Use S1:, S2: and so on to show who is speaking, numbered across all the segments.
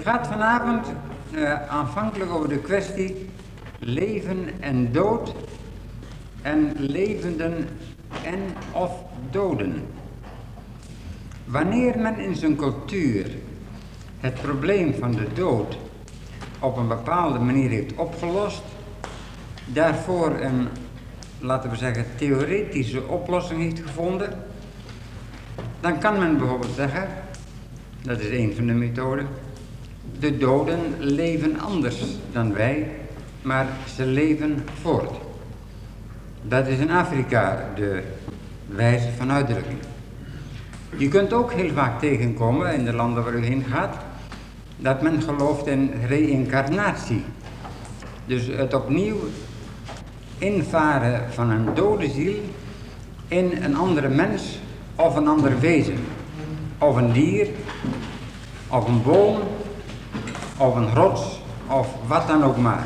S1: gaat vanavond aanvankelijk over de kwestie leven en dood en levenden en of doden. Wanneer men in zijn cultuur het probleem van de dood op een bepaalde manier heeft opgelost, daarvoor een, laten we zeggen, theoretische oplossing heeft gevonden, dan kan men bijvoorbeeld zeggen, dat is een van de methoden, de doden leven anders dan wij, maar ze leven voort. Dat is in Afrika de wijze van uitdrukking. Je kunt ook heel vaak tegenkomen in de landen waar u heen gaat, dat men gelooft in reïncarnatie. Dus het opnieuw invaren van een dode ziel in een andere mens of een ander wezen. Of een dier, of een boom, of een rots, of wat dan ook maar.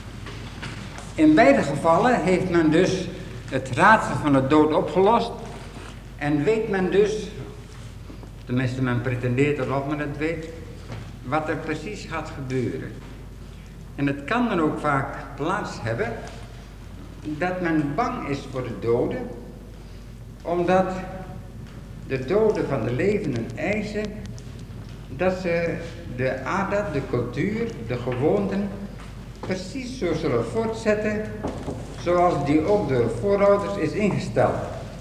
S1: In beide gevallen heeft men dus het raadsel van de dood opgelost en weet men dus, tenminste men pretendeert alsof men het weet, wat er precies gaat gebeuren. En het kan dan ook vaak plaats hebben dat men bang is voor de doden, omdat de doden van de levenden eisen dat ze de adat, de cultuur, de gewoonten precies zo zullen voortzetten zoals die ook door voorouders is ingesteld.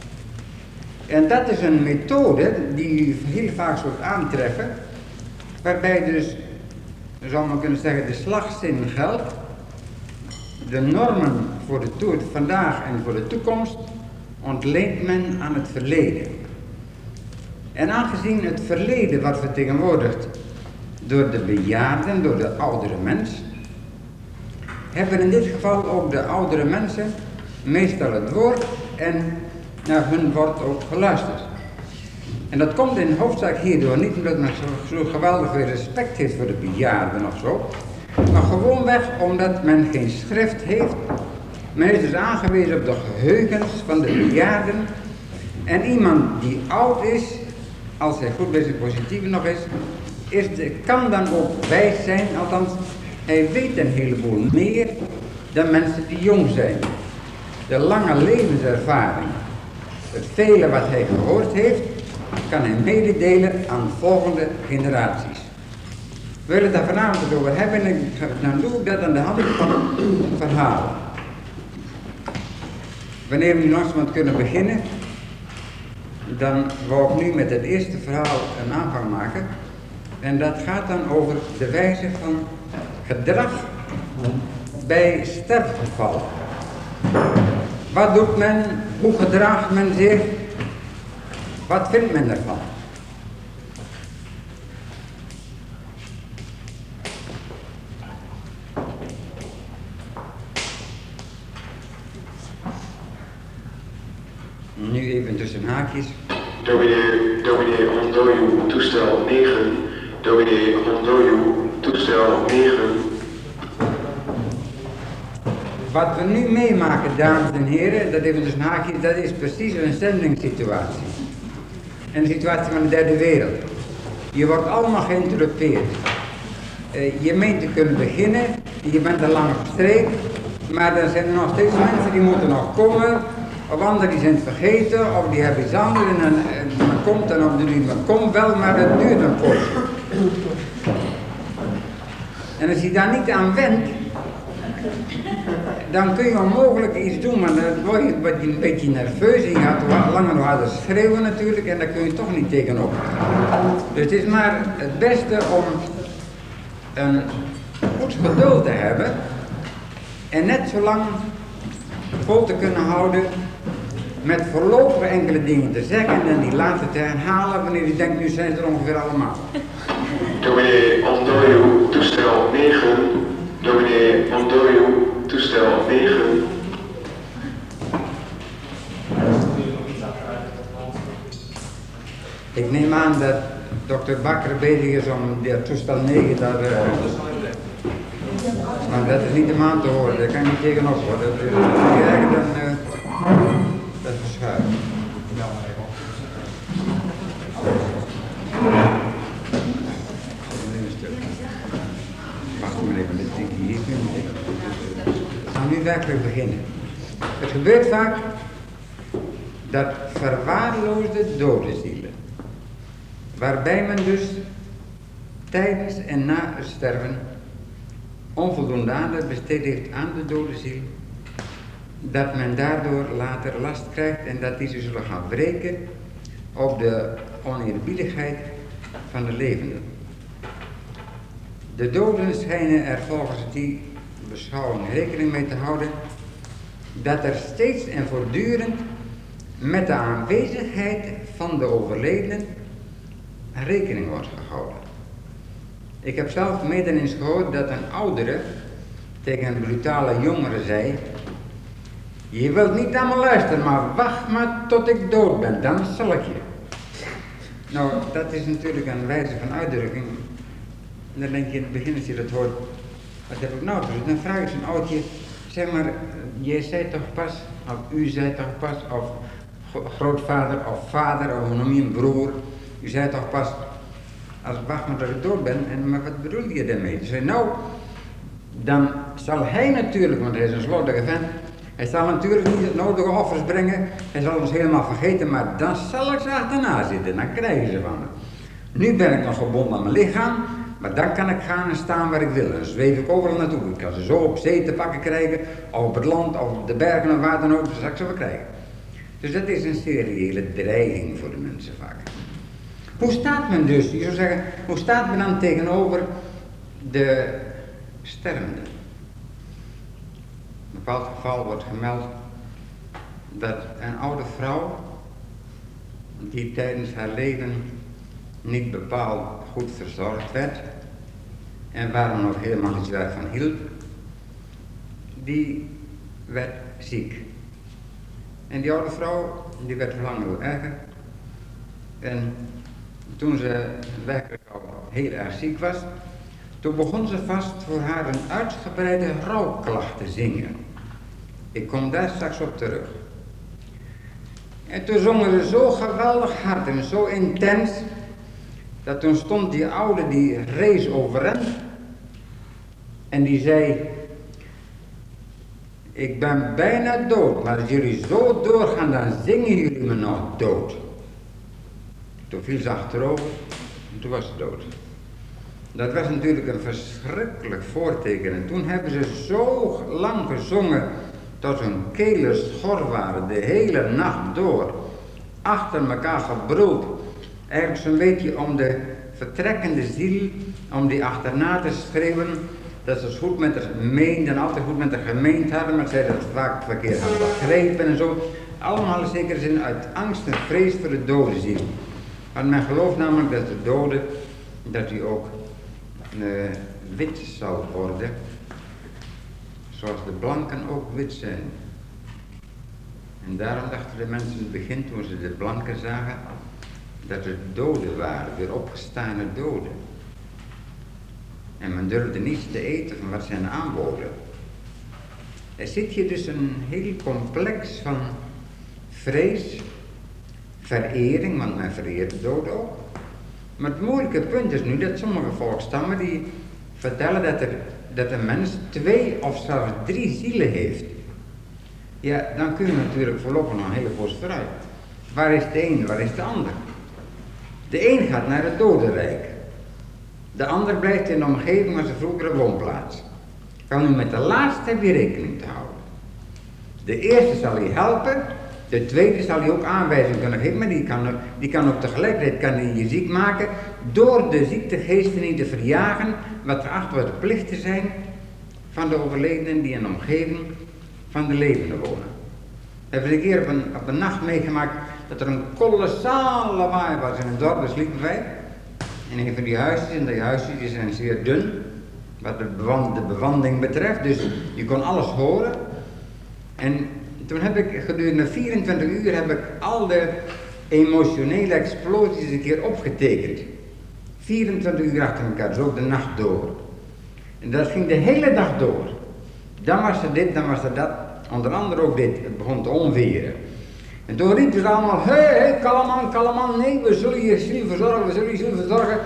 S1: En dat is een methode die u heel vaak zult aantreffen, waarbij dus, zou men kunnen zeggen, de slagzin geldt. De normen voor het vandaag en voor de toekomst ontleent men aan het verleden. En aangezien het verleden wordt vertegenwoordigd door de bejaarden, door de oudere mens, hebben in dit geval ook de oudere mensen meestal het woord en naar hun wordt ook geluisterd. En dat komt in hoofdzaak hierdoor niet omdat men zo geweldig veel respect heeft voor de bejaarden of zo, maar gewoonweg omdat men geen schrift heeft. Men is dus aangewezen op de geheugens van de bejaarden. En iemand die oud is, als hij goed bij zijn positieve nog is, kan dan ook wijs zijn, althans hij weet een heleboel meer dan mensen die jong zijn. De lange levenservaring, het vele wat hij gehoord heeft, kan hij mededelen aan volgende generaties. We willen het daar vanavond over hebben en dan doe ik dat aan de hand van een verhaal. Wanneer we nu langzamerhand kunnen beginnen, dan wou ik nu met het eerste verhaal een aanvang maken. En dat gaat dan over de wijze van gedrag bij sterfgevallen. Wat doet men? Hoe gedraagt men zich? Wat vindt men ervan? Nu even tussen haakjes.
S2: Dominee Hondoyu, toestel 9. Dominee Hondoyu, toestel 9.
S1: Wat we nu meemaken, dames en heren, dat even tussen haakjes, dat is precies een zendingssituatie. Een situatie van de derde wereld. Je wordt allemaal geïnterrumpeerd. Je meent te kunnen beginnen, je bent er lang gestreken, maar er zijn er nog steeds mensen die moeten nog komen. Of anderen die zijn het vergeten, of die hebben iets anders en men komt dan op de duur. Men komt wel, maar het duurt een poosje. En als je daar niet aan went, dan kun je onmogelijk iets doen, maar dan word je een beetje nerveus en je gaat langer nog harder schreeuwen natuurlijk en daar kun je toch niet tegenop. Dus het is maar het beste om een goed geduld te hebben en net zo lang vol te kunnen houden met voorlopig enkele dingen te zeggen en die later te herhalen wanneer je denkt, nu zijn ze er ongeveer allemaal.
S2: Dominee Hondoyu, toestel 9. Dominee Hondoyu, toestel 9.
S1: Ik neem aan dat dokter Bakker bezig is om de toestel 9 daar... maar dat is niet de maand te horen, daar kan je niet tegenop hoor. Dat is erger dan dat verschuiven. werkelijk beginnen. Het gebeurt vaak dat verwaarloosde dode zielen, waarbij men dus tijdens en na het sterven onvoldoende aandacht besteed heeft aan de dode ziel, dat men daardoor later last krijgt en dat die ze zullen gaan wreken op de oneerbiedigheid van de levenden. De doden schijnen er volgens die beschouwing rekening mee te houden dat er steeds en voortdurend met de aanwezigheid van de overledenen rekening wordt gehouden. Ik heb zelf mede eens gehoord dat een oudere tegen een brutale jongere zei: je wilt niet naar me luisteren, maar wacht maar tot ik dood ben, dan zal ik je. Nou, dat is natuurlijk een wijze van uitdrukking. En dan denk je in het begin als je dat hoort, wat heb ik nou? Dus dan vraag je zo'n oudje, zeg maar, jij zei toch pas, of u zei toch pas, of grootvader of vader, of hoe noem je een broer, u zei toch pas, als wacht maar dat ik dood ben, en maar wat bedoel je daarmee? Ze zei, nou, dan zal hij natuurlijk, want hij is een slordige vent, hij zal natuurlijk niet het nodige offers brengen, hij zal ons helemaal vergeten, maar dan zal ik ze achterna zitten, dan krijgen ze van me. Nu ben ik nog gebonden aan mijn lichaam, maar dan kan ik gaan en staan waar ik wil. Dan zweef ik overal naartoe. Ik kan ze zo op zee te pakken krijgen, of op het land, of op de bergen of waar dan ook, dan zal ik ze wel krijgen. Dus dat is een seriële dreiging voor de mensen vaak. Hoe staat men dus, je zou zeggen, hoe staat men dan tegenover de stervenden? In een bepaald geval wordt gemeld dat een oude vrouw, die tijdens haar leven niet bepaald goed verzorgd werd en waar men ook helemaal iets werk van hield, die werd ziek. En die oude vrouw, die werd lang heel erger. En toen ze werkelijk al heel erg ziek was, toen begon ze vast voor haar een uitgebreide rouwklacht te zingen. Ik kom daar straks op terug. En toen zongen ze zo geweldig hard en zo intens, dat toen stond die oude, die rees overeind en die zei: ik ben bijna dood, maar als jullie zo doorgaan, dan zingen jullie me nog dood. Toen viel ze achterover en toen was ze dood. Dat was natuurlijk een verschrikkelijk voorteken. En toen hebben ze zo lang gezongen tot hun kelen schor waren, de hele nacht door, achter elkaar gebruld. Eigenlijk zo'n beetje om de vertrekkende ziel, om die achterna te schreeuwen, dat ze het goed met haar meenden, altijd goed met haar gemeend hadden, maar zij dat vaak verkeerd hadden begrepen en zo. Allemaal in zekere zin uit angst en vrees voor de dode ziel. Want men gelooft namelijk dat de dode, dat hij ook wit zal worden, zoals de blanken ook wit zijn. En daarom dachten de mensen in het begin, toen ze de blanken zagen, dat het doden waren, weer opgestane doden. En men durfde niets te eten van wat ze hen aanboden. Er zit hier dus een heel complex van vrees, verering, want men vereert de dood ook. Maar het moeilijke punt is nu dat sommige volkstammen die vertellen dat een mens 2 of zelfs 3 zielen heeft. Ja, dan kun je natuurlijk voorlopig nog een hele poos vooruit. Waar is de een, waar is de ander? De een gaat naar het dodenrijk. De ander blijft in de omgeving van zijn vroegere woonplaats. Kan u met de laatste heb je rekening te houden. De eerste zal je helpen, de tweede zal je ook aanwijzing kunnen geven, maar die kan ook tegelijkertijd je ziek maken door de ziektegeesten niet te verjagen, wat geacht wordt de plicht te zijn van de overledenen die in de omgeving van de levenden wonen. We hebben een keer op een nacht meegemaakt dat er een kolossale lawaai was in het dorp, daar sliepen wij. In een van die huisjes, en die huisjes die zijn zeer dun, wat de bewanding betreft, dus je kon alles horen. En toen heb ik gedurende 24 uur heb ik al de emotionele explosies een keer opgetekend. 24 uur achter elkaar, dus ook de nacht door. En dat ging de hele dag door. Dan was er dit, dan was er dat, onder andere ook dit, het begon te onweren. En toen riepen ze allemaal, hé, kalm aan, nee, we zullen je ziel verzorgen, we zullen je ziel verzorgen.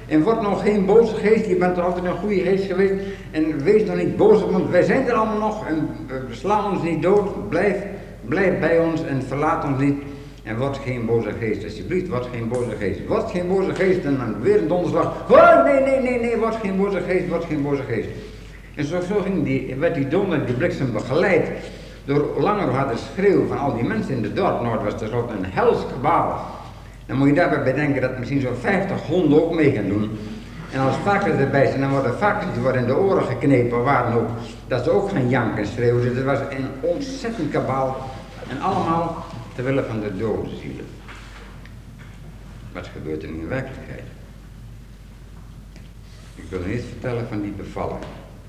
S1: En word nog geen boze geest, je bent altijd een goede geest geweest. En wees nog niet boos, want wij zijn er allemaal nog. En we slaan ons niet dood. Blijf bij ons en verlaat ons niet. En word geen boze geest, alsjeblieft, word geen boze geest. Word geen boze geest en dan weer een donderslag. Oh, nee, word geen boze geest, word geen boze geest. En zo werd die donder, die bliksem begeleid door langer harde schreeuw van al die mensen in het dorp. Nou, het was tenslotte een hels kabaal. Dan moet je daarbij bedenken dat misschien zo'n 50 honden ook mee gaan doen. En als varkens erbij zijn, dan worden varkens die worden in de oren geknepen, waar dan ook. Dat ze ook gaan janken en schreeuwen. Dus het was een ontzettend kabaal. En allemaal terwille van de dode zielen. Wat gebeurt er in de werkelijkheid? Ik wil eerst vertellen van die bevalling.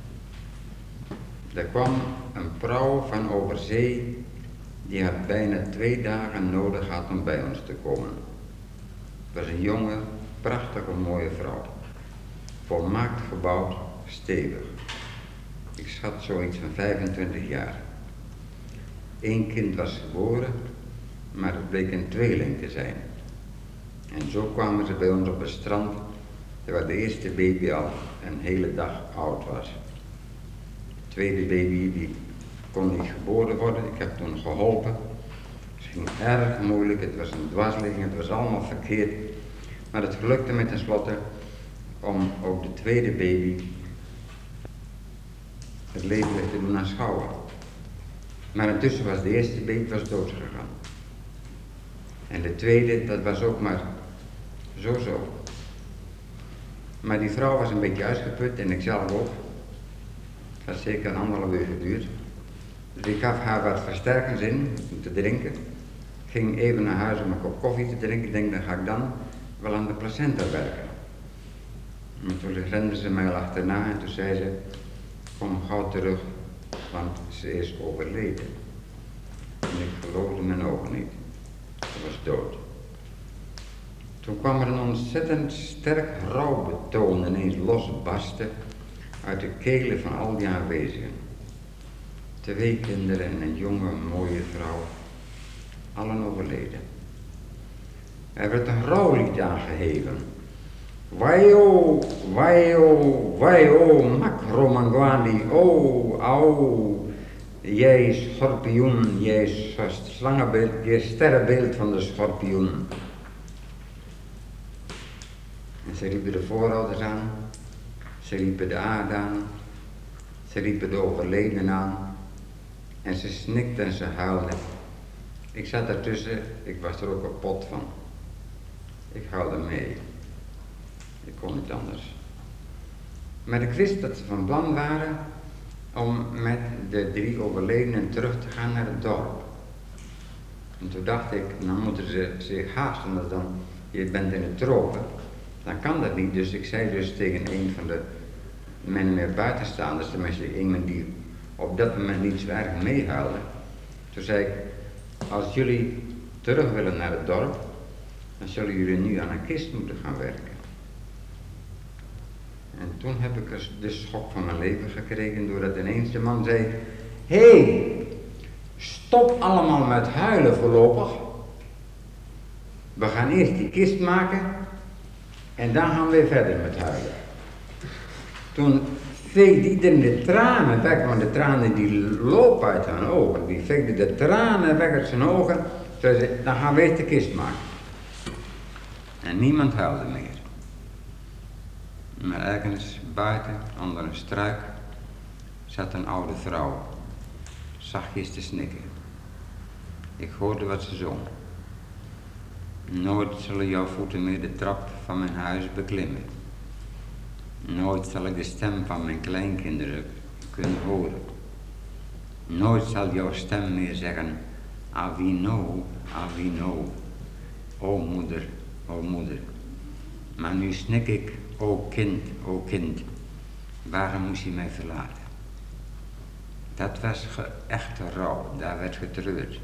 S1: Er kwam een vrouw van over zee, die had bijna 2 dagen nodig had om bij ons te komen. Het was een jonge, prachtige, mooie vrouw. Volmaakt gebouwd, stevig. Ik schat zoiets van 25 jaar. 1 kind was geboren, maar het bleek een tweeling te zijn. En zo kwamen ze bij ons op het strand, terwijl de eerste baby al een hele dag oud was. De tweede baby die kon niet geboren worden, ik heb toen geholpen. Het ging erg moeilijk, het was een dwarsligging, het was allemaal verkeerd. Maar het gelukte me tenslotte om ook de tweede baby het leven weer te doen aanschouwen. Maar intussen was de eerste baby dood gegaan. En de tweede, dat was ook maar zo. Maar die vrouw was een beetje uitgeput en ik zelf ook. Het had zeker 1,5 uur geduurd. Dus ik gaf haar wat versterkers in om te drinken. Ik ging even naar huis om een kop koffie te drinken. Ik denk, dan ga ik dan wel aan de placenta werken. En toen rende ze mij al achterna en toen zei ze, kom gauw terug, want ze is overleden. En ik geloofde mijn ogen niet. Ze was dood. Toen kwam er een ontzettend sterk rouwbetoon ineens losbarsten uit de kelen van al die aanwezigen. 2 kinderen en een jonge, mooie vrouw, allen overleden. Er werd een rouwlied aangeheven. Waio, waio, waio, makromangwani, oh, au. Jij schorpioen, jij slangenbeeld, jij sterrenbeeld van de schorpioen. En ze riepen de voorouders aan, ze riepen de aarde aan, ze riepen de overledenen aan. En ze snikte en ze huilde. Ik zat ertussen, ik was er ook kapot van. Ik huilde mee. Ik kon niet anders. Maar ik wist dat ze van plan waren om met de 3 overledenen terug te gaan naar het dorp. En toen dacht ik, dan moeten ze zich haasten, want dan, je bent in het tropen. Dan kan dat niet, dus ik zei dus tegen een van de mensen meer buitenstaanders, tenminste iemand die op dat moment niet zo erg meehuilde. Toen zei ik, als jullie terug willen naar het dorp, dan zullen jullie nu aan een kist moeten gaan werken. En toen heb ik de schok van mijn leven gekregen, doordat ineens de man zei, hé, stop allemaal met huilen voorlopig. We gaan eerst die kist maken en dan gaan we weer verder met huilen. Toen veegde iedereen de tranen weg, want de tranen die lopen uit zijn ogen. Die veegde de tranen weg uit zijn ogen. Toen zei, dan gaan we eerst de kist maken. En niemand huilde meer. Maar ergens buiten, onder een struik, zat een oude vrouw, zachtjes te snikken. Ik hoorde wat ze zong. Nooit zullen jouw voeten meer de trap van mijn huis beklimmen. Nooit zal ik de stem van mijn kleinkinderen kunnen horen. Nooit zal jouw stem meer zeggen, Avino, Avino, o moeder, o moeder. Maar nu snik ik, o kind, waarom moest je mij verlaten? Dat was echte rouw, daar werd getreurd.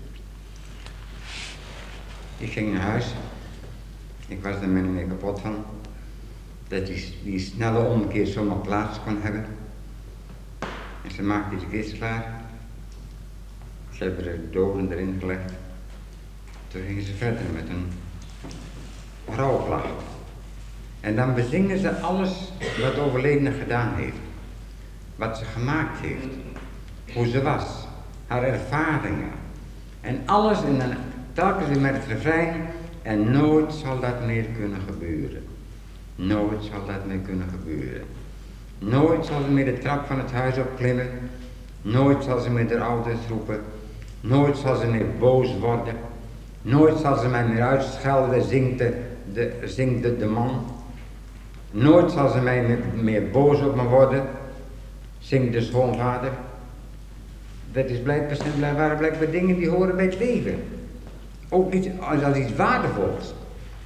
S1: Ik ging naar huis, ik was er min of meer kapot van, dat die snelle omkeer zomaar plaats kon hebben. En ze maakte de kist klaar, ze hebben de doden erin gelegd. Toen gingen ze verder met een rouwklacht. En dan bezingen ze alles wat de overledene gedaan heeft. Wat ze gemaakt heeft. Hoe ze was. Haar ervaringen. En alles en dan telkens weer met het refrein. En nooit zal dat meer kunnen gebeuren. Nooit zal dat meer kunnen gebeuren. Nooit zal ze meer de trap van het huis opklimmen. Nooit zal ze meer de ouders roepen. Nooit zal ze meer boos worden. Nooit zal ze mij meer uitschelden, zingt de man. Nooit zal ze mij meer boos op me worden, zingt de schoonvader. Dat is blijkbaar dingen die horen bij het leven. Ook iets, als iets waardevols.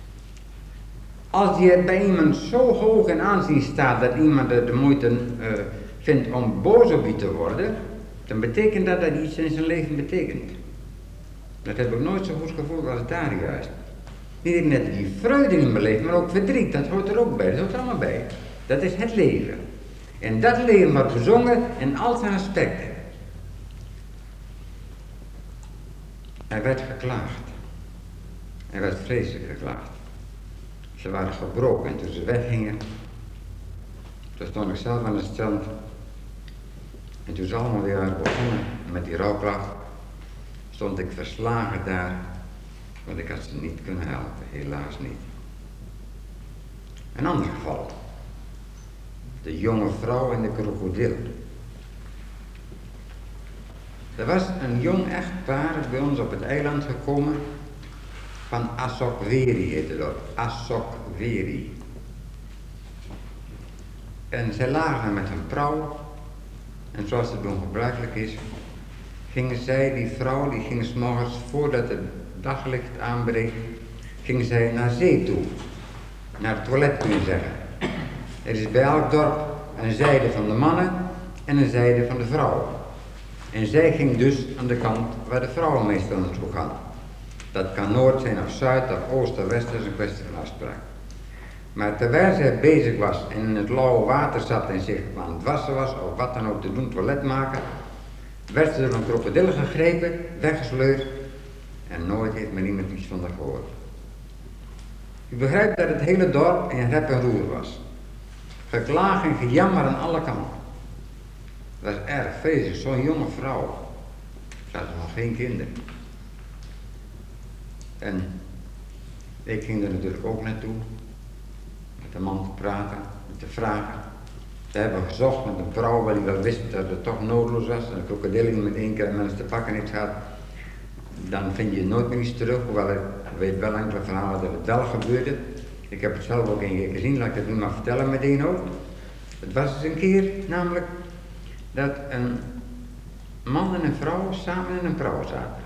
S1: Als je bij iemand zo hoog in aanzien staat dat iemand de moeite vindt om boos op je te worden, dan betekent dat iets in zijn leven betekent. Dat heb ik nooit zo goed gevoeld als daar juist. Niet even net die vreugde in mijn leven, maar ook verdriet, dat hoort er ook bij, dat hoort er allemaal bij. Dat is het leven. En dat leven wordt bezongen in al zijn aspecten. Er werd geklaagd. Er werd vreselijk geklaagd. Ze waren gebroken en toen ze weggingen, toen stond ik zelf aan het strand. En toen ze allemaal weer begonnen met die rouwklacht, stond ik verslagen daar, want ik had ze niet kunnen helpen, helaas niet. Een ander geval. De jonge vrouw en de krokodil. Er was een jong echtpaar bij ons op het eiland gekomen, van Asokveri heette dat, Asokveri. En zij lagen met een vrouw, en zoals het doen gebruikelijk is, die vrouw ging 's morgens voordat het daglicht aanbreekt, ging zij naar zee toe. Naar het toilet kun je zeggen. Er is bij elk dorp een zijde van de mannen en een zijde van de vrouwen. En zij ging dus aan de kant waar de vrouwen meestal naartoe gaan. Dat kan noord zijn of zuid of oost of west, dat is een kwestie van afspraak. Maar terwijl zij bezig was en in het lauwe water zat en zich aan het wassen was of wat dan ook te doen, toilet maken, werd ze door een krokodil gegrepen, weggesleurd en nooit heeft men iemand iets van haar gehoord. U begrijpt dat het hele dorp in rep en roer was. Geklaag en gejammer aan alle kanten. Dat was erg vreselijk, zo'n jonge vrouw. Ze had nog geen kinderen. En ik ging er natuurlijk ook naartoe, met de man te praten, te vragen. Ze hebben gezocht met een vrouw, waar die wel wist dat het toch noodloos was. En een krokodil met 1 keer mensen te pakken heeft gehad, dan vind je nooit meer iets terug. Hoewel ik weet wel enkele verhalen dat het wel gebeurde. Ik heb het zelf ook 1 keer gezien, laat ik het nu maar vertellen meteen ook. Het was eens een keer namelijk dat een man en een vrouw samen in een prauw zaten.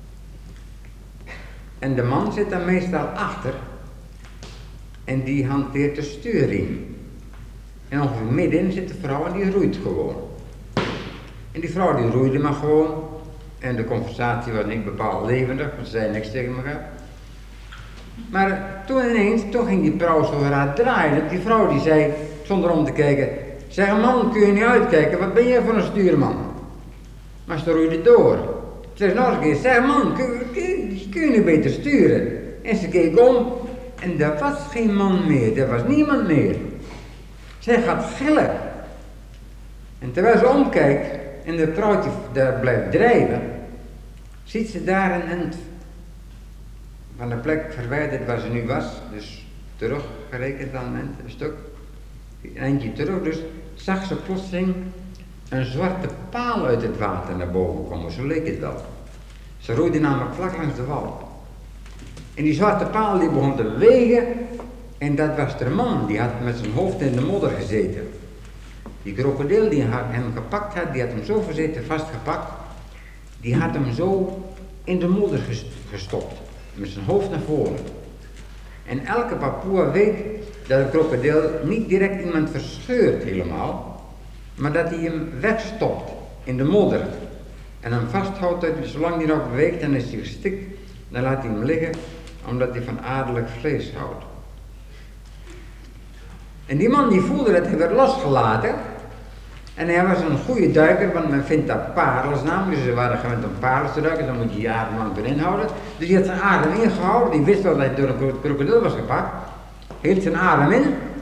S1: En de man zit daar meestal achter en die hanteert de stuurriem. En ongeveer middenin zit de vrouw en die roeit gewoon. En die vrouw die roeide maar gewoon. En de conversatie was niet bepaald levendig, want ze zei niks tegen elkaar. Maar toen ineens, toen ging die vrouw zo raar draaien. Die vrouw die zei, zonder om te kijken, zeg man, kun je niet uitkijken, wat ben jij voor een stuurman? Maar ze roeide door. Ze zei nog eens een keer, zeg man, kun je niet beter sturen? En ze keek om en er was geen man meer, er was niemand meer. Zij gaat gillen. En terwijl ze omkijkt en de vrouwtje daar blijft drijven, ziet ze daar een end van de plek verwijderd waar ze nu was, dus teruggerekend aan een stuk, een eindje terug, dus zag ze plotseling een zwarte paal uit het water naar boven komen, zo leek het wel. Ze roeide namelijk vlak langs de wal. En die zwarte paal die begon te bewegen en dat was de man, die had met zijn hoofd in de modder gezeten. Die krokodil die hem gepakt had, die had hem zo verzeten vastgepakt, die had hem zo in de modder gestopt, met zijn hoofd naar voren. En elke Papoea weet dat een krokodil niet direct iemand verscheurt helemaal, maar dat hij hem wegstopt in de modder. En hem vasthoudt, zolang hij nog beweegt en is hij gestikt, dan laat hij hem liggen, omdat hij van aardelijk vlees houdt. En die man die voelde dat hij werd losgelaten. En hij was een goede duiker, want men vindt dat parels namelijk. Dus ze waren gewend om parels te duiken, dan moet je je adem lang erin houden. Dus hij had zijn adem ingehouden, die wist wel dat hij door een krokodil was gepakt. Hield zijn adem in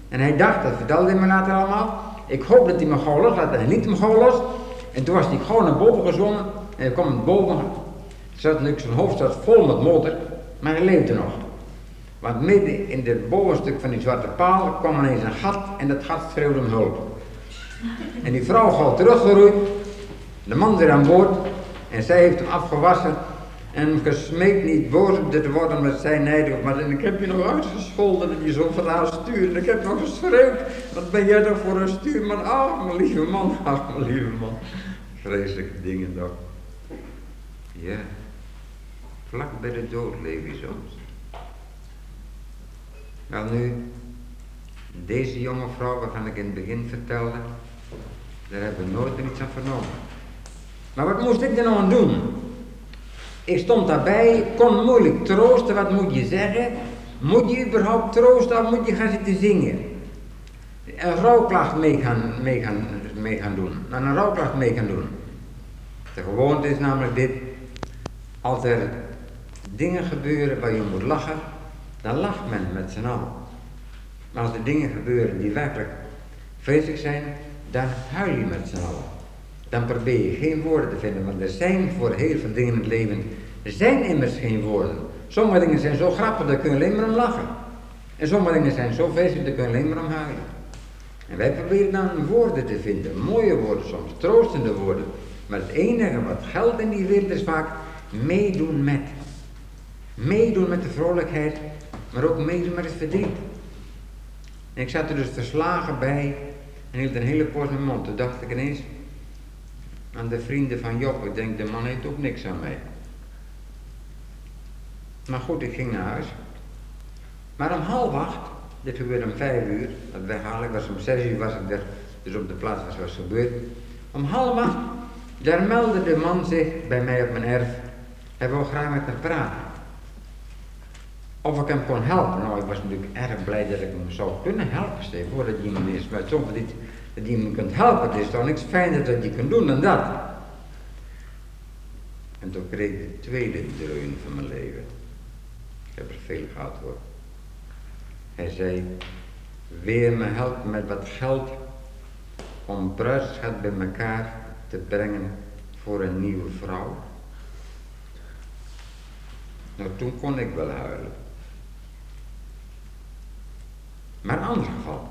S1: En hij dacht, dat vertelde hij me later allemaal, ik hoop dat hij me gauw loslaat. En hij liet hem gauw los. En toen was hij gewoon naar boven gezwommen. En hij kwam naar boven. Zijn hoofd zat vol met motor. Maar hij leefde nog. Want midden in het bovenstuk van die zwarte paal kwam ineens een gat. En dat gat schreeuwde om hulp. En die vrouw gauw teruggeroeid. De man weer aan boord. En zij heeft hem afgewassen. En hem gesmeekt niet boos op te worden met zijn nijdig. Maar ik heb je nog uitgescholden dat je zo van haar stuurt. En ik heb nog geschreeuwd. Wat ben jij toch voor een stuurman? Ach, mijn lieve man. Ach, mijn lieve man. Vreselijke dingen toch. Ja. Vlak bij de dood leef je soms. Wel nu, deze jonge vrouw waarvan ik in het begin vertelde, daar hebben we nooit meer iets aan vernomen. Maar wat moest ik er nou aan doen? Ik stond daarbij, kon moeilijk troosten, wat moet je zeggen? Moet je überhaupt troosten of moet je gaan zitten zingen? Een rouwklacht mee gaan doen. En een rouwklacht mee gaan doen. De gewoonte is namelijk dit, als er dingen gebeuren waar je moet lachen, dan lacht men met z'n allen. Maar als er dingen gebeuren die werkelijk vreselijk zijn, dan huil je met z'n allen. Dan probeer je geen woorden te vinden, want er zijn voor heel veel dingen in het leven, er zijn immers geen woorden. Sommige dingen zijn zo grappig, daar kun je alleen maar om lachen. En sommige dingen zijn zo vreselijk, daar kun je alleen maar om huilen. En wij proberen dan woorden te vinden, mooie woorden soms, troostende woorden. Maar het enige wat geldt in die wereld is vaak meedoen met. Meedoen met de vrolijkheid, maar ook meedoen met het verdriet. En ik zat er dus verslagen bij en hield een hele poos mijn mond. Toen dacht ik ineens aan de vrienden van Job. Ik denk, de man heeft ook niks aan mij. Maar goed, ik ging naar huis. Maar om 7:30, dit gebeurde om 5:00, dat weghalen. Ik was om 6:00 was ik er, dus op de plaats was wat gebeurd. Om 7:30, daar meldde de man zich bij mij op mijn erf. Hij wou graag met me praten. Of ik hem kon helpen. Nou, ik was natuurlijk erg blij dat ik hem zou kunnen helpen. Stel je voor dat je iemand is met soms dat je hem kunt helpen. Het is toch niks fijner dat je kunt doen dan dat. En toen kreeg ik de tweede dreun van mijn leven. Ik heb er veel gehad hoor. Hij zei, weer me helpen met wat geld om bruidsschat bij elkaar te brengen voor een nieuwe vrouw. Nou, toen kon ik wel huilen. Maar een ander geval.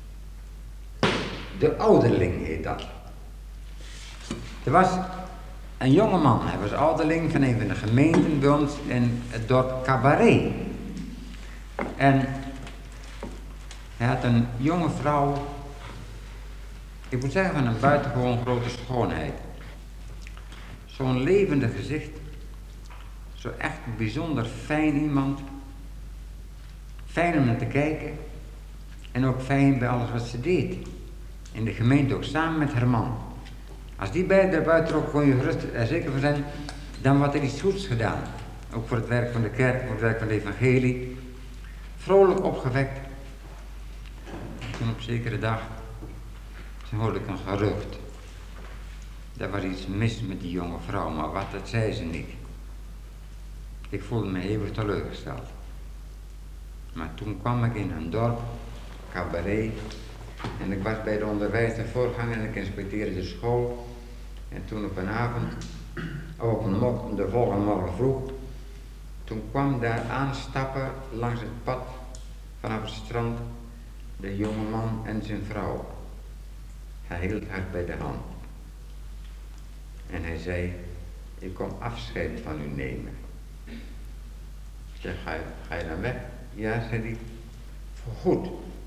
S1: De ouderling heet dat. Er was een jongeman, hij was ouderling van een van de gemeenten bij ons in het dorp Cabaret. En hij had een jonge vrouw, ik moet zeggen van een buitengewoon grote schoonheid. Zo'n levendig gezicht, zo echt een bijzonder fijn iemand. Fijn om naar te kijken en ook fijn bij alles wat ze deed. In de gemeente ook samen met haar man. Als die beiden daar buiten ook kon je gerust er zeker van zijn, dan wordt er iets goeds gedaan. Ook voor het werk van de kerk, voor het werk van de evangelie. Vrolijk opgewekt. Toen op zekere dag, toen hoorde ik een gerucht. Er was iets mis met die jonge vrouw, maar wat, dat zei ze niet. Ik voelde me eeuwig teleurgesteld. Maar toen kwam ik in een dorp, Cabaret, en ik was bij de onderwijzer voorganger en ik inspecteerde de school. En toen op een avond, op de volgende morgen vroeg, toen kwam daar aanstappen langs het pad vanaf het strand de jonge man en zijn vrouw. Hij hield haar bij de hand. En hij zei, ik kom afscheid van u nemen. Ik zeg, ga je dan weg? Ja, zei hij, voor goed.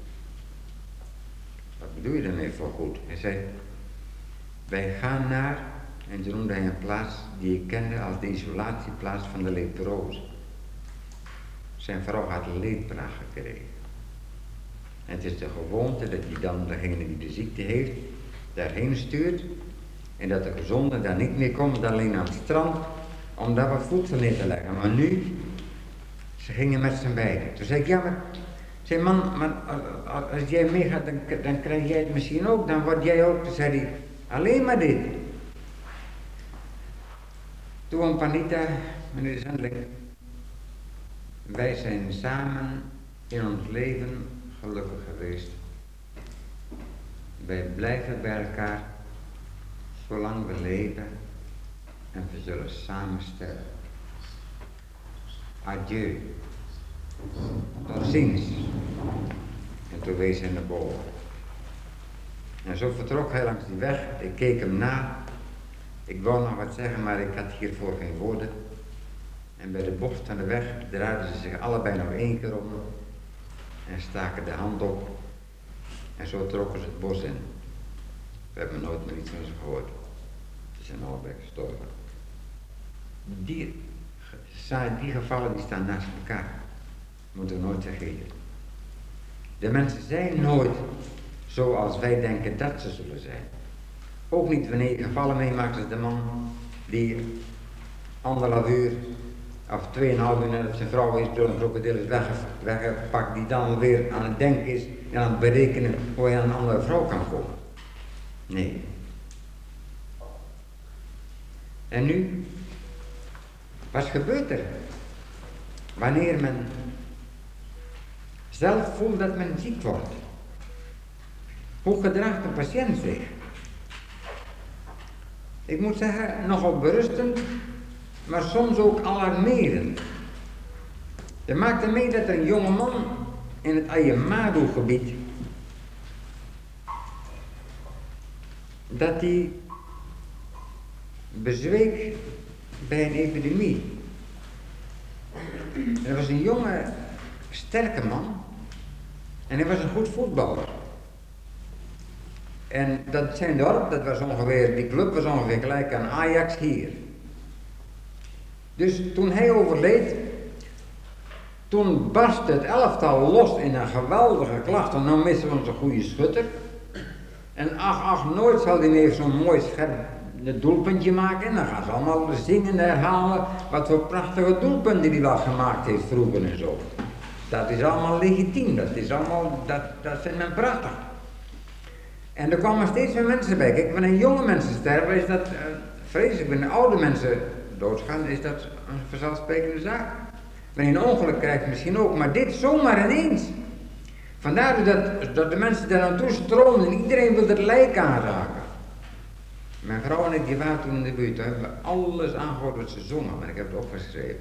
S1: Wat bedoel je daarmee voor goed? Hij zei, wij gaan naar, en toen noemde hij een plaats die ik kende als de isolatieplaats van de leprozen. Zijn vrouw had lepra gekregen. En het is de gewoonte dat je dan degene die de ziekte heeft, daarheen stuurt. En dat de gezonde daar niet meer komt, alleen aan het strand, om daar wat voedsel neer te leggen. Maar nu, ze gingen met z'n beiden. Toen zei ik, ja maar, zei man, maar als jij meegaat, dan krijg jij het misschien ook, dan word jij ook. Toen zei hij, alleen maar dit. Toen Panita, meneer de Zendeling, wij zijn samen in ons leven gelukkig geweest. Wij blijven bij elkaar zolang we leven en we zullen samen sterven. Adieu. Tot ziens. En toen wees hij naar boven. En zo vertrok hij langs die weg. Ik keek hem na. Ik wou nog wat zeggen, maar ik had hiervoor geen woorden. En bij de bocht van de weg draaiden ze zich allebei nog 1 keer om en staken de hand op. En zo trokken ze het bos in. We hebben nooit meer iets van ze gehoord. Ze zijn allebei gestorven. Die gevallen die staan naast elkaar. Moeten we nooit vergeten. De mensen zijn nooit zoals wij denken dat ze zullen zijn. Ook niet wanneer je gevallen meemaakt als de man die 1,5 uur of 2,5 uur nadat zijn vrouw is door een krokodil is weggepakt, die dan weer aan het denken is en aan het berekenen hoe hij aan een andere vrouw kan komen. Nee. En nu? Wat gebeurt er? Wanneer men zelf voelt dat men ziek wordt. Hoe gedraagt een patiënt zich? Ik moet zeggen, nogal berustend, maar soms ook alarmerend. Je maakte mee dat er een jonge man in het Ayamadu-gebied, dat hij bezweek bij een epidemie. Er was een jonge, sterke man en hij was een goed voetballer. En dat zijn dorp, dat was ongeveer, die club was ongeveer gelijk aan Ajax hier. Dus toen hij overleed, toen barstte het elftal los in een geweldige klacht, want nou missen we onze goede schutter. En ach, nooit zal hij meer zo'n mooi scherp doelpuntje maken. En dan gaan ze allemaal zingen en herhalen wat voor prachtige doelpunten die wel gemaakt heeft vroeger en zo. Dat is allemaal legitiem, dat vindt men prachtig. En er kwamen steeds meer mensen bij. Kijk, wanneer jonge mensen sterven is dat vreselijk. Wanneer oude mensen doodgaan is dat een vanzelfsprekende zaak. Wanneer een ongeluk krijgt misschien ook, maar dit zomaar ineens. Vandaar dat de mensen daar naartoe stroomden en iedereen wilde het lijk aanraken. Mijn vrouw en ik die waren toen in de buurt, toen hebben we alles aangehoord wat ze zongen, maar ik heb het opgeschreven.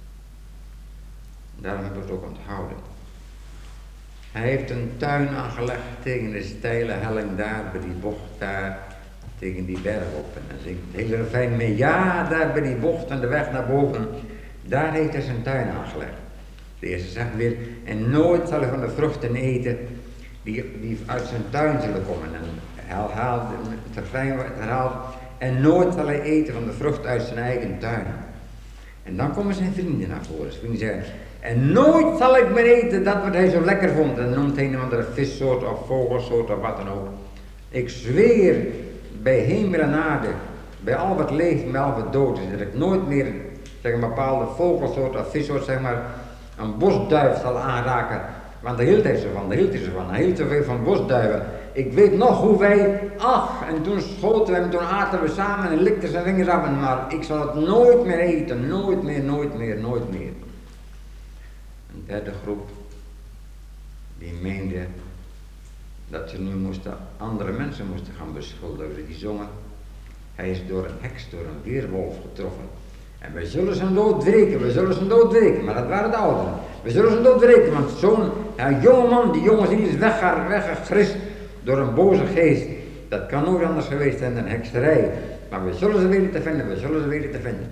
S1: Daarom heb ik het ook onthouden. Hij heeft een tuin aangelegd tegen de steile helling daar, bij die bocht daar, tegen die berg op. En dan zingt het hele refrein mee, ja, daar bij die bocht en de weg naar boven, daar heeft hij zijn tuin aangelegd. De eerste zegt weer, en nooit zal hij van de vruchten eten die uit zijn tuin zullen komen. En het refrein wordt herhaald, en nooit zal hij eten van de vrucht uit zijn eigen tuin. En dan komen zijn vrienden naar voren. Zijn vrienden zeggen, en nooit zal ik meer eten dat wat hij zo lekker vond. En dan noemt hij een andere vissoort of vogelsoort of wat dan ook. Ik zweer bij hemel en aarde, bij al wat leeft en bij al wat dood is, dat ik nooit meer zeg, een bepaalde vogelsoort of vissoort, zeg maar, een bosduif zal aanraken. Want daar hield hij zo van, Hij hield zoveel van bosduiven. Ik weet nog hoe wij, en toen schoten we hem, toen aten we samen en likten zijn vingers af. Maar ik zal het nooit meer eten, nooit meer. Een derde groep, die meende dat ze nu andere mensen moesten gaan beschuldigen. Die zongen, hij is door een heks, door een weerwolf getroffen. En we zullen zijn dood wreken, maar dat waren de ouderen. We zullen zijn dood wreken, want zo'n jongeman, die jonge ziel is weggegrist door een boze geest. Dat kan nooit anders geweest zijn dan hekserij. Maar we zullen ze weten te vinden,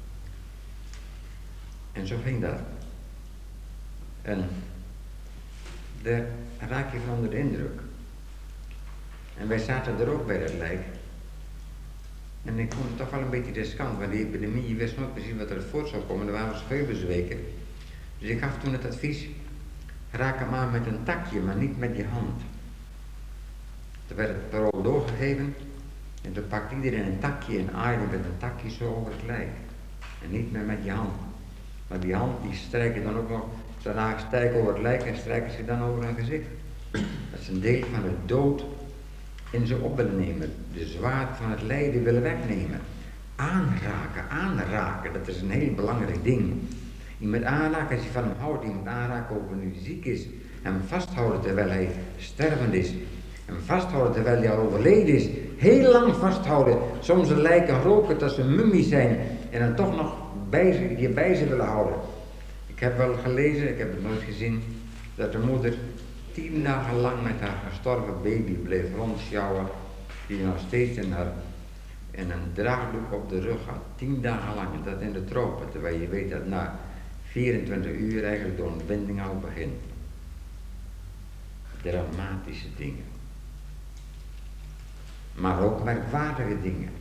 S1: En zo ging dat. En daar raak je van onder de indruk. En wij zaten er ook bij dat lijk. En ik vond het toch wel een beetje riskant, want die epidemie, je wist nooit precies wat er voort zou komen. Er waren zoveel bezweken. Dus ik gaf toen het advies, raak hem aan met een takje, maar niet met je hand. Toen werd het parool doorgegeven en toen pakte iedereen een takje en aaide met een takje zo over het lijk. En niet meer met je hand. Maar die hand die strijken dan ook nog, ze strijken over het lijk en strijken ze dan over hun gezicht. Dat is een deel van de dood in ze op willen nemen, de zwaard van het lijden willen wegnemen. Aanraken, dat is een heel belangrijk ding. Iemand aanraken als je van hem houdt, iemand aanraken ook wanneer hij ziek is. Hem vasthouden terwijl hij stervend is. Hem vasthouden terwijl hij al overleden is. Heel lang vasthouden. Soms ze lijken roken dat ze mummies zijn. En dan toch nog je bij ze willen houden. Ik heb wel gelezen, ik heb het nooit gezien, dat de moeder 10 dagen lang met haar gestorven baby bleef rondsjouwen. Die nog steeds in een draagdoek op de rug had. 10 dagen lang. En dat in de tropen. Terwijl je weet dat na 24 uur eigenlijk de ontbinding al begint. Dramatische dingen. Maar ook merkwaardige dingen.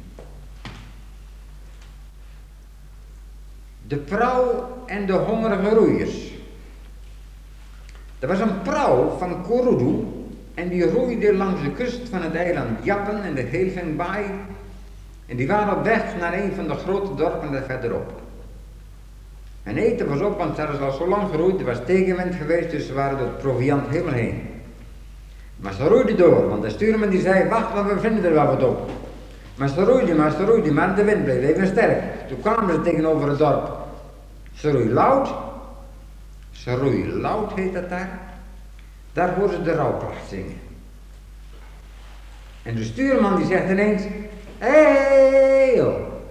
S1: De prauw en de hongerige roeiers. Er was een prauw van Kurudu en die roeide langs de kust van het eiland Japan en de Helvengbaai. En die waren op weg naar een van de grote dorpen daar verderop. En eten was op, want ze hadden al zo lang geroeid, er was tegenwind geweest, dus ze waren door het proviant helemaal heen. Maar ze roeiden door, want de stuurman die zei, wacht, want we vinden er wel wat op. Maar ze roeiden, maar de wind bleef even sterk. Toen kwamen ze tegenover het dorp. Ze roeien loud heet dat daar. Daar hoorden ze de rouwklacht zingen. En de stuurman die zegt ineens, hey,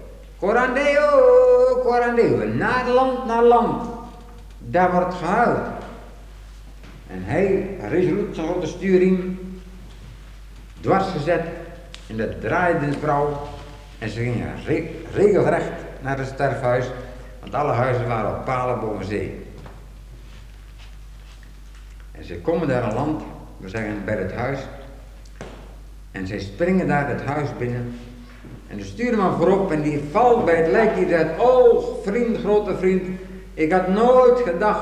S1: Corandeo, naar land. Daar wordt gehuild. En hij resoluut zijn grote stuurriem dwars gezet en dat draaide de vrouw en ze gingen regelrecht naar het sterfhuis, want alle huizen waren op palen boven zee. En ze komen daar aan land, we zeggen bij het huis, en zij springen daar het huis binnen en de stuurman voorop en die valt bij het lijk, die zegt, oh vriend, grote vriend, ik had nooit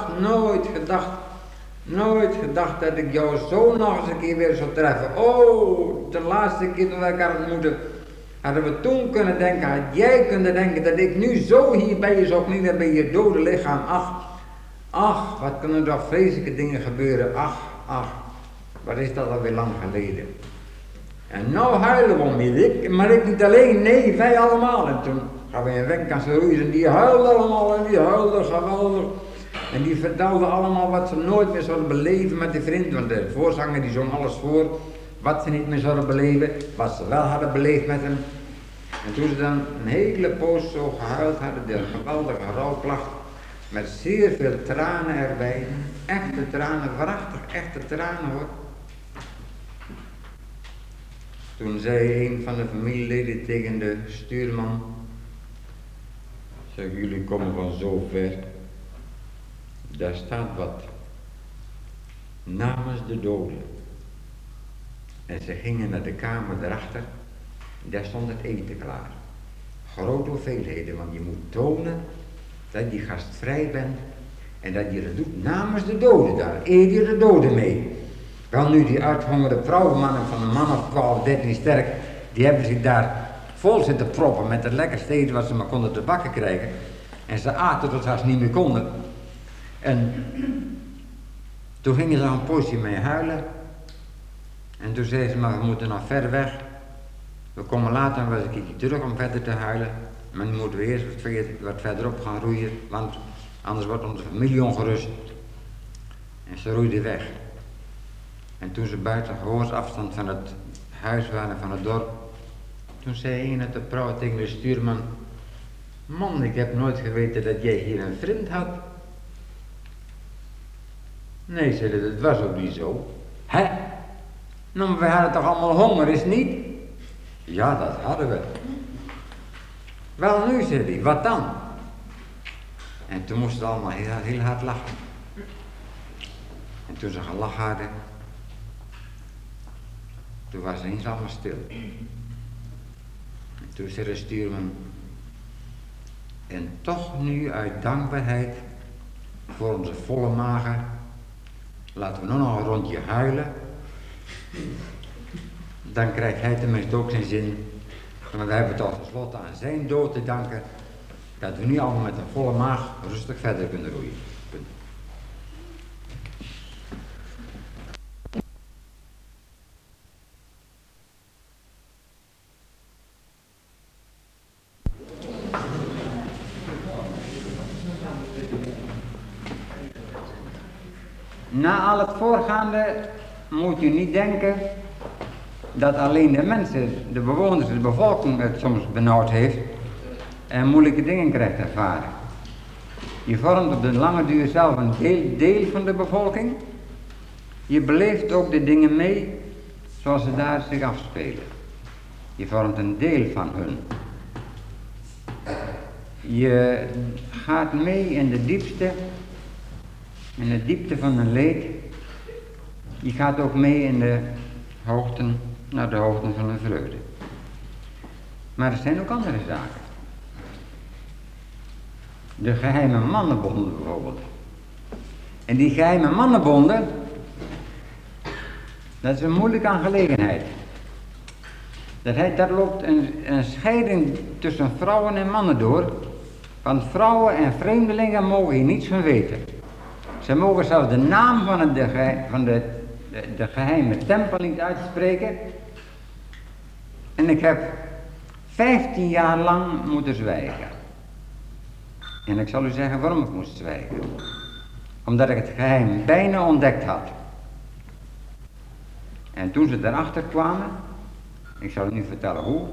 S1: gedacht dat ik jou zo nog eens een keer weer zou treffen. Oh, de laatste keer toen we elkaar ontmoetten, hadden we toen kunnen denken, had jij kunnen denken dat ik nu zo hier bij je zou knielen bij je dode lichaam. Ach, wat kunnen er vreselijke dingen gebeuren. Ach, wat is dat alweer lang geleden. En nou huilen we om je, maar ik niet alleen, nee, wij allemaal. En toen gaan we een wenk aan ze roeien en die huilden allemaal en die huilden geweldig. En die vertelden allemaal wat ze nooit meer zouden beleven met die vriend, want de voorzanger die zong alles voor, wat ze niet meer zouden beleven, wat ze wel hadden beleefd met hem. En toen ze dan een hele poos zo gehuild hadden, de geweldige rouwklacht, met zeer veel tranen erbij, echte tranen, waarachtig echte tranen hoor. Toen zei een van de familieleden tegen de stuurman, zeg, jullie komen van zo ver. Daar staat wat namens de doden. En ze gingen naar de kamer daarachter. Daar stond het eten klaar. Grote hoeveelheden, want je moet tonen dat je gastvrij bent. En dat je dat doet namens de doden daar. Eer je de doden mee. Wel nu die uithongerde vrouwenmannen van een man of 12, 13 sterk. Die hebben zich daar vol zitten proppen met het lekkerste eten wat ze maar konden te bakken krijgen. En ze aten tot ze haast niet meer konden. En toen gingen ze nog een poosje mee huilen. En toen zeiden ze, maar we moeten nog ver weg. We komen later wel eens een keertje terug om verder te huilen. Maar nu moeten we eerst wat verderop gaan roeien, want anders wordt onze familie ongerust. En ze roeiden weg. En toen ze buiten gehoorsafstand van het huis waren, van het dorp, toen zei een uit de vrouw tegen de stuurman, man, ik heb nooit geweten dat jij hier een vriend had. Nee, zei hij, dat was ook niet zo. Hè? Nou, maar we hadden toch allemaal honger, is het niet? Ja, dat hadden we. Wel nu, zei hij, wat dan? En toen moesten ze allemaal heel hard lachen. En toen ze gelachen hadden, toen was het eens allemaal stil. En toen zei de stuurman, en toch nu uit dankbaarheid voor onze volle magen, laten we nog een rondje huilen. Dan krijgt hij tenminste ook zijn zin. Maar we hebben toch tenslotte aan zijn dood te danken dat we nu allemaal met een volle maag rustig verder kunnen roeien. Punt. Na al het voorgaande moet u niet denken dat alleen de mensen, de bewoners, de bevolking het soms benauwd heeft en moeilijke dingen krijgt ervaren. Je vormt op de lange duur zelf een deel van de bevolking. Je beleeft ook de dingen mee zoals ze daar zich afspelen. Je vormt een deel van hun. Je gaat mee in de diepte van een leed. Je gaat ook mee in de hoogten, naar de hoogten van een vreugde. Maar er zijn ook andere zaken. De geheime mannenbonden bijvoorbeeld. En die geheime mannenbonden, dat is een moeilijke aangelegenheid. Daar loopt een scheiding tussen vrouwen en mannen door. Want vrouwen en vreemdelingen mogen hier niets van weten. Ze mogen zelfs de naam van de geheime tempel niet uitspreken. En ik heb 15 jaar lang moeten zwijgen. En ik zal u zeggen waarom ik moest zwijgen. Omdat ik het geheim bijna ontdekt had. En toen ze erachter kwamen, ik zal u nu vertellen hoe,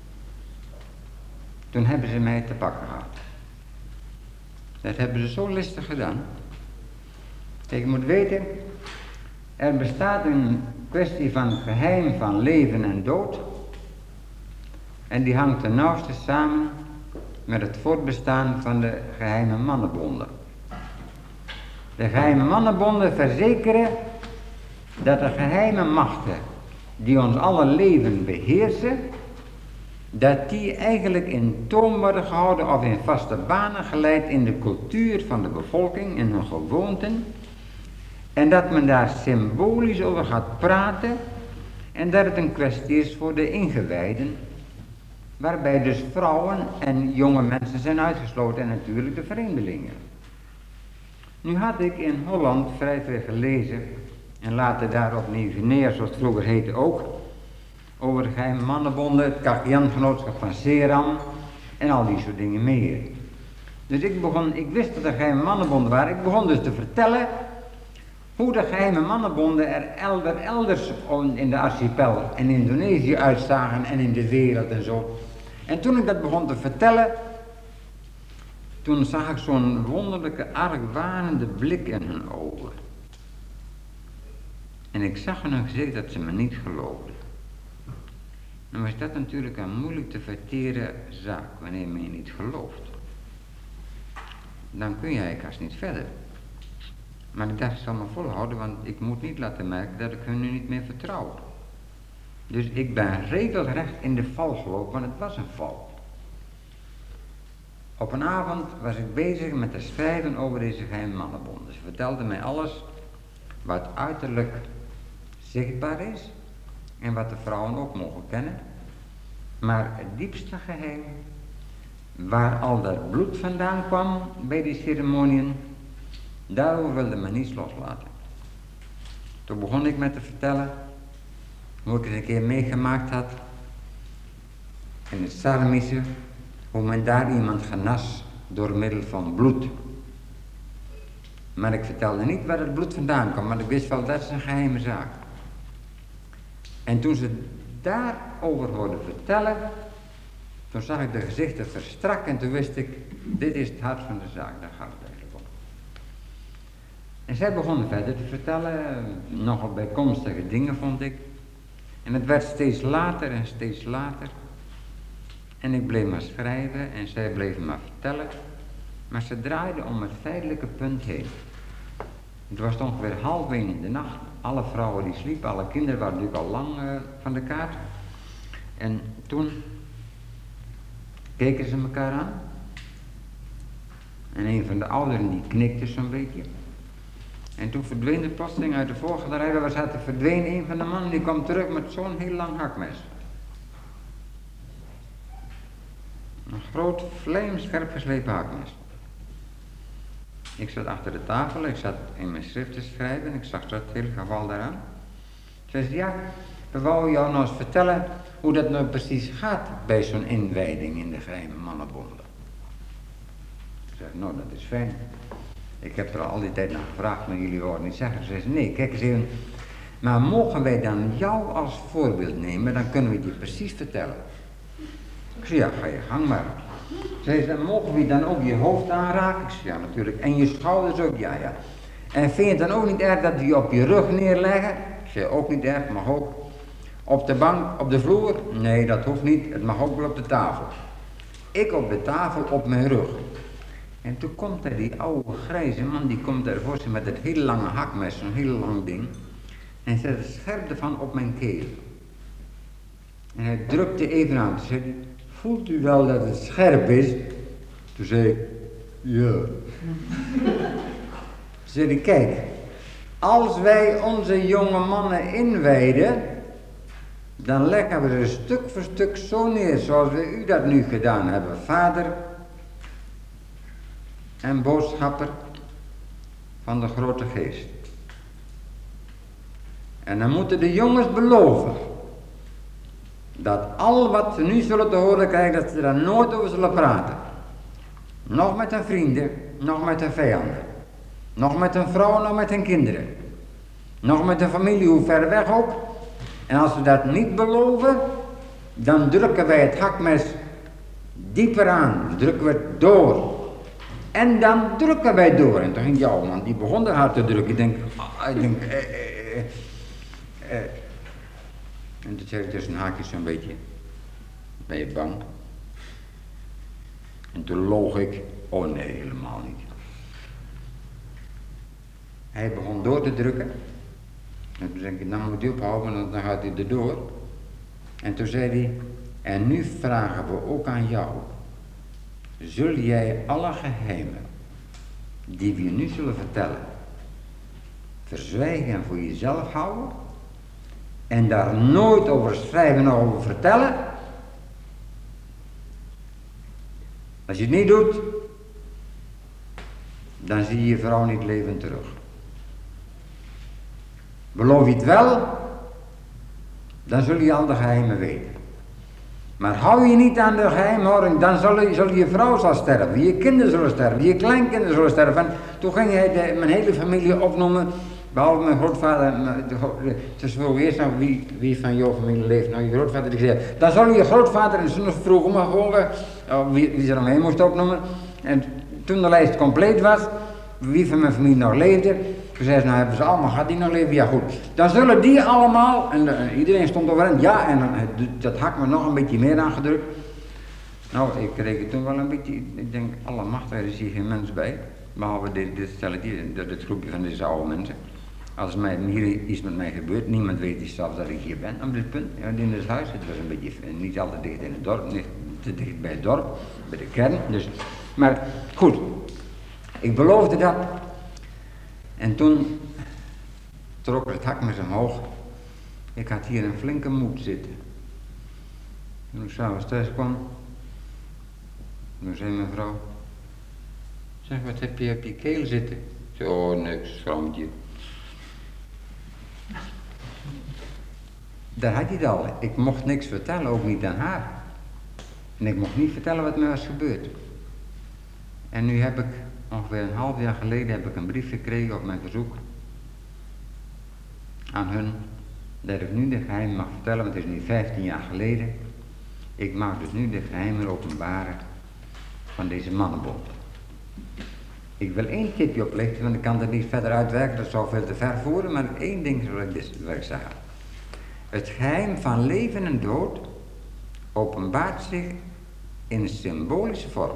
S1: toen hebben ze mij te pakken gehad. Dat hebben ze zo listig gedaan. Kijk, je moet weten, er bestaat een kwestie van geheim van leven en dood. En die hangt ten nauwste samen met het voortbestaan van de geheime mannenbonden. De geheime mannenbonden verzekeren dat de geheime machten die ons alle leven beheersen, dat die eigenlijk in toom worden gehouden of in vaste banen geleid in de cultuur van de bevolking, in hun gewoonten. En dat men daar symbolisch over gaat praten en dat het een kwestie is voor de ingewijden. Waarbij dus vrouwen en jonge mensen zijn uitgesloten en natuurlijk de vreemdelingen. Nu had ik in Holland vrij veel gelezen en later daar op Nieuw-Guinea, zoals het vroeger heette ook, over de geheime mannenbonden, het Kakian-genootschap van Seram en al die soort dingen meer. Dus ik wist dat er geheime mannenbonden waren. Ik begon dus te vertellen hoe de geheime mannenbonden er elders in de archipel en Indonesië uitzagen en in de wereld en zo. En toen ik dat begon te vertellen, toen zag ik zo'n wonderlijke, argwanende blik in hun ogen. En ik zag in hun gezicht dat ze me niet geloofden. Nou is dat natuurlijk een moeilijk te verteren zaak, wanneer men je niet gelooft. Dan kun je eigenlijk haast niet verder. Maar ik dacht, ik zal me volhouden, want ik moet niet laten merken dat ik hun nu niet meer vertrouw. Dus ik ben regelrecht in de val gelopen, want het was een val. Op een avond was ik bezig met te schrijven over deze geheime mannenbonden. Ze vertelden mij alles wat uiterlijk zichtbaar is en wat de vrouwen ook mogen kennen. Maar het diepste geheim, waar al dat bloed vandaan kwam bij die ceremoniën, daarover wilde men niets loslaten. Toen begon ik met te vertellen hoe ik het een keer meegemaakt had in het Sarmische, hoe men daar iemand genas door middel van bloed. Maar ik vertelde niet waar het bloed vandaan kwam, maar ik wist wel dat is een geheime zaak. En toen ze daarover hoorden vertellen, toen zag ik de gezichten verstrak en toen wist ik, dit is het hart van de zaak, daar gaat het eigenlijk om. En zij begonnen verder te vertellen, nogal bijkomstige dingen vond ik. En het werd steeds later en steeds later. En ik bleef maar schrijven en zij bleven maar vertellen. Maar ze draaiden om het feitelijke punt heen. Het was ongeveer 1:30 in de nacht. Alle vrouwen die sliepen, alle kinderen waren natuurlijk al lang van de kaart. En toen keken ze elkaar aan. En een van de ouderen die knikte zo'n beetje. En toen verdween de plotseling uit de voorgalerij waar we zaten, verdween een van de mannen, die kwam terug met zo'n heel lang hakmes. Een groot, vlijmscherp geslepen hakmes. Ik zat achter de tafel, ik zat in mijn schrift te schrijven en ik zag dat hele geval daaraan. Ze zei, ja, we wouden jou nou eens vertellen hoe dat nou precies gaat bij zo'n inwijding in de geheime mannenbonden. Ik zeg, nou dat is fijn. Ik heb er al die tijd naar gevraagd, maar jullie wouden niet zeggen. Ze zei, nee, kijk eens even, maar mogen wij dan jou als voorbeeld nemen, dan kunnen we het je precies vertellen. Ik zei, ja, ga je gang maar. Ze zei, mogen we dan ook je hoofd aanraken? Ik zei, ja, natuurlijk. En je schouders ook? Ja, ja. En vind je het dan ook niet erg dat we je op je rug neerleggen? Ik zei, ook niet erg, mag ook. Op de bank, op de vloer? Nee, dat hoeft niet. Het mag ook wel op de tafel. Ik op de tafel, op mijn rug. En toen komt er die oude grijze man, die komt ervoor met het hele lange hakmes, zo'n heel lang ding. En zet het scherp ervan op mijn keel. En hij drukte even aan. Toen zei hij, voelt u wel dat het scherp is? Toen zei ik, ja. Toen zei hij, kijk, als wij onze jonge mannen inwijden, dan leggen we ze stuk voor stuk zo neer, zoals we u dat nu gedaan hebben. Vader en boodschapper van de grote geest. En dan moeten de jongens beloven dat al wat ze nu zullen te horen krijgen, dat ze daar nooit over zullen praten. Nog met hun vrienden, nog met hun vijanden. Nog met hun vrouwen, nog met hun kinderen. Nog met hun familie, hoe ver weg ook. En als ze dat niet beloven, dan drukken wij het hakmes dieper aan. Drukken we het door. En dan drukken wij door. En toen ging die oude man, die begon er hard te drukken. Ik denk, En toen zei hij tussen haakjes zo'n beetje, ben je bang? En toen loog ik, oh nee, helemaal niet. Hij begon door te drukken. En toen zei ik, nou moet hij ophouden, want dan gaat hij erdoor. En toen zei hij, en nu vragen we ook aan jou. Zul jij alle geheimen die we je nu zullen vertellen, verzwijgen en voor jezelf houden? En daar nooit over schrijven en over vertellen? Als je het niet doet, dan zie je je vrouw niet levend terug. Beloof je het wel, dan zul je al de geheimen weten. Maar hou je niet aan de geheimhouding, dan zal je vrouw zal sterven, je kinderen zullen sterven, je kleinkinderen zullen sterven. En toen ging hij mijn hele familie opnoemen, behalve mijn grootvader. Dus we eerst nou wie van jouw familie leeft, nou je grootvader. Ik zei, dan zal je grootvader, en ze vroegen me gewoon wie ze omheen moest opnoemen. En toen de lijst compleet was, wie van mijn familie nog leefde, toen zei ze, nou hebben ze allemaal, gaat die nog leven? Ja goed, dan zullen die allemaal, en iedereen stond overeind, ja, en dat had me nog een beetje meer aangedrukt. Nou, ik kreeg het toen wel een beetje, ik denk, allemachtig, er is hier geen mens bij, behalve dit stelletje, dit groepje van deze oude mensen. Als hier iets met mij gebeurt, niemand weet zelfs dat ik hier ben op dit punt, in het huis. Het was een beetje, niet altijd dicht in het dorp, niet te dicht bij het dorp, bij de kern, dus, maar goed, ik beloofde dat. En toen trok het hakmes omhoog. Ik had hier een flinke moed zitten. Toen ik s'avonds thuis kwam, toen zei mijn vrouw, zeg, wat heb je op je keel zitten? Ik zei, oh niks, schrammetje. Daar had hij het al. Ik mocht niks vertellen, ook niet aan haar. En ik mocht niet vertellen wat mij was gebeurd. En nu heb ik, ongeveer een half jaar geleden, heb ik een brief gekregen op mijn verzoek aan hun, dat ik nu de geheimen mag vertellen, want het is nu 15 jaar geleden. Ik mag dus nu de geheimen openbaren van deze mannenbond. Ik wil één tipje oplichten, want ik kan er niet verder uitwerken, dat zou veel te ver voeren, maar één ding wil ik zeggen. Het geheim van leven en dood openbaart zich in een symbolische vorm.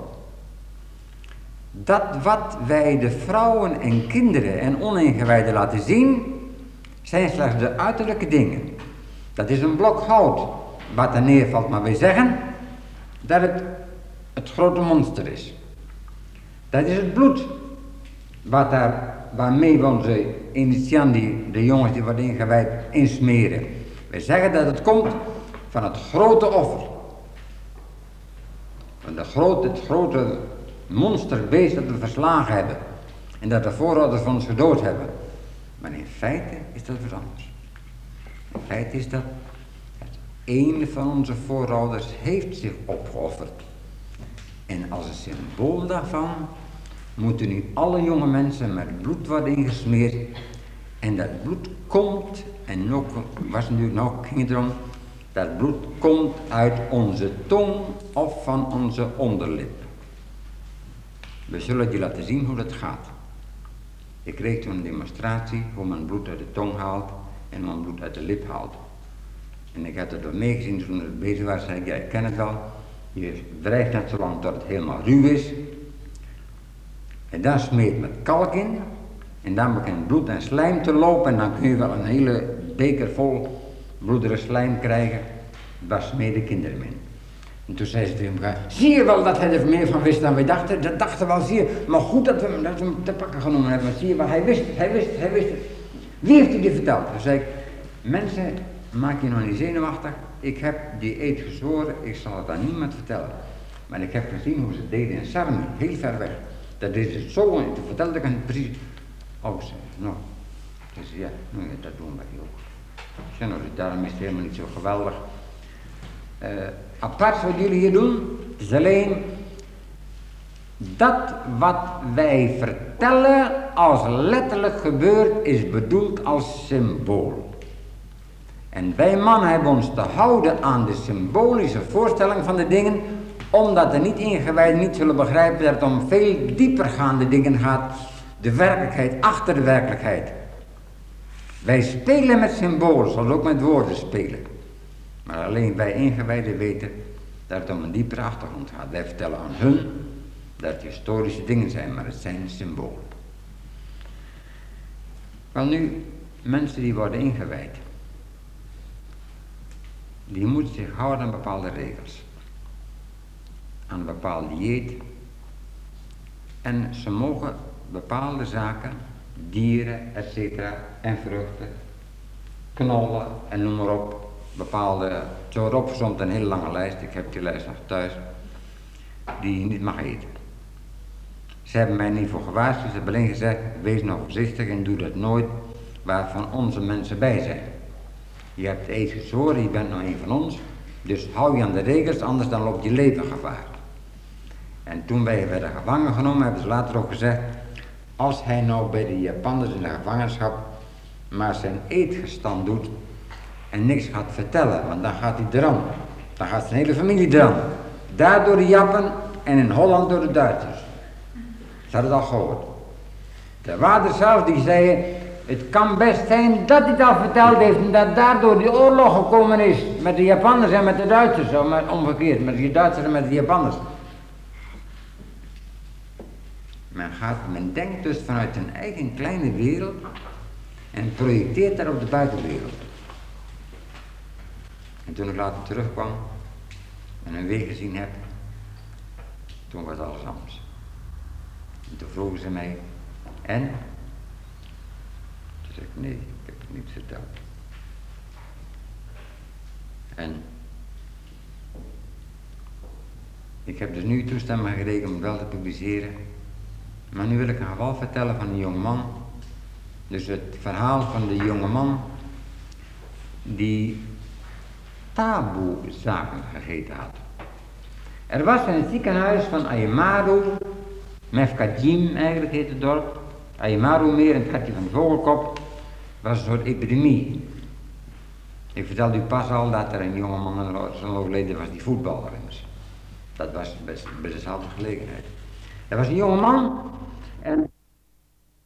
S1: Dat wat wij de vrouwen en kinderen en oningewijden laten zien, zijn slechts de uiterlijke dingen. Dat is een blok hout wat er neervalt, maar wij zeggen dat het grote monster is. Dat is het bloed waarmee we onze initianten, de jongens die worden ingewijd, insmeren. Wij zeggen dat het komt van het grote offer. Van het grote monsterbeest dat we verslagen hebben. En dat de voorouders van ons gedood hebben. Maar in feite is dat wat anders. In feite is dat een van onze voorouders heeft zich opgeofferd. En als een symbool daarvan moeten nu alle jonge mensen met bloed worden ingesmeerd. En dat bloed komt, en ook, ging het erom, dat bloed komt uit onze tong of van onze onderlip. We zullen je laten zien hoe dat gaat. Ik kreeg toen een demonstratie hoe men bloed uit de tong haalt en men bloed uit de lip haalt. En ik had er door meegezien toen ik bezig was, zei ik, ja, ik ken het wel. Je wrijft net zo lang tot het helemaal ruw is. En dan smeert met kalk in. En dan begint bloed en slijm te lopen. En dan kun je wel een hele beker vol bloederig slijm krijgen. Daar smeerden kinderen in. En toen zei ze tegen elkaar, zie je wel dat hij er meer van wist dan wij dachten? Dat dachten we al, zie je. Maar goed dat we hem te pakken genomen hebben. Maar zie je wel, hij wist het. Wie heeft u dit verteld? Toen zei ik, mensen, maak je nog niet zenuwachtig. Ik heb die eed gezworen, ik zal het aan niemand vertellen. Maar ik heb gezien hoe ze het deden in Sarmi, heel ver weg. Dat is het zo, en toen vertelde ik hen precies. Oh, zei ze, nou. Dus ja, nou, dat doen wij ook. Ik zei, nou, daarom is het helemaal niet zo geweldig. Apart wat jullie hier doen, is alleen dat wat wij vertellen als letterlijk gebeurt, is bedoeld als symbool. En wij mannen hebben ons te houden aan de symbolische voorstelling van de dingen, omdat de niet-ingewijden niet zullen begrijpen dat het om veel diepergaande dingen gaat, de werkelijkheid achter de werkelijkheid. Wij spelen met symbolen, zoals ook met woorden spelen. Maar alleen wij ingewijden weten dat het om een diepere achtergrond gaat. Wij vertellen aan hun dat het historische dingen zijn, maar het zijn symbolen. Wel nu, mensen die worden ingewijd, die moeten zich houden aan bepaalde regels. Aan een bepaald dieet. En ze mogen bepaalde zaken, dieren, etc. en vruchten, knollen en noem maar op. Bepaalde, zo opgezond een hele lange lijst, ik heb die lijst nog thuis, die je niet mag eten. Ze hebben mij niet voor gewaarschuwd, ze hebben alleen gezegd, wees nou voorzichtig en doe dat nooit, waarvan onze mensen bij zijn. Je hebt eed gezworen, je bent nou een van ons, dus hou je aan de regels, anders dan loopt je leven gevaar. En toen wij werden gevangen genomen, hebben ze later ook gezegd, als hij nou bij de Japanners in de gevangenschap maar zijn eedgestand doet en niks gaat vertellen, want dan gaat hij eraan. Dan gaat zijn hele familie eraan. Daar door de Jappen en in Holland door de Duitsers. Ze hadden het al gehoord. De waarders zelf die zeiden, het kan best zijn dat hij het al verteld heeft en dat daardoor die oorlog gekomen is met de Japanners en met de Duitsers, of met, omgekeerd, met de Duitsers en met de Japanners. Men denkt dus vanuit een eigen kleine wereld en projecteert daar op de buitenwereld. En toen ik later terugkwam en een week gezien heb, toen was alles anders. En toen vroegen ze mij, en? Toen zei ik, nee, ik heb het niet verteld. En ik heb dus nu toestemming gekregen om het wel te publiceren. Maar nu wil ik een geval vertellen van een jongeman. Dus het verhaal van de jongeman die taboezaken gegeten had. Er was in het ziekenhuis van Ayemaru, Mefkajim eigenlijk heet het dorp, Ayemaru meer in het hartje van de Vogelkop, was een soort epidemie. Ik vertelde u pas al dat er een jongeman zijn overleden was die voetballer immers. Dat was bij dezelfde gelegenheid. Er was een jongeman en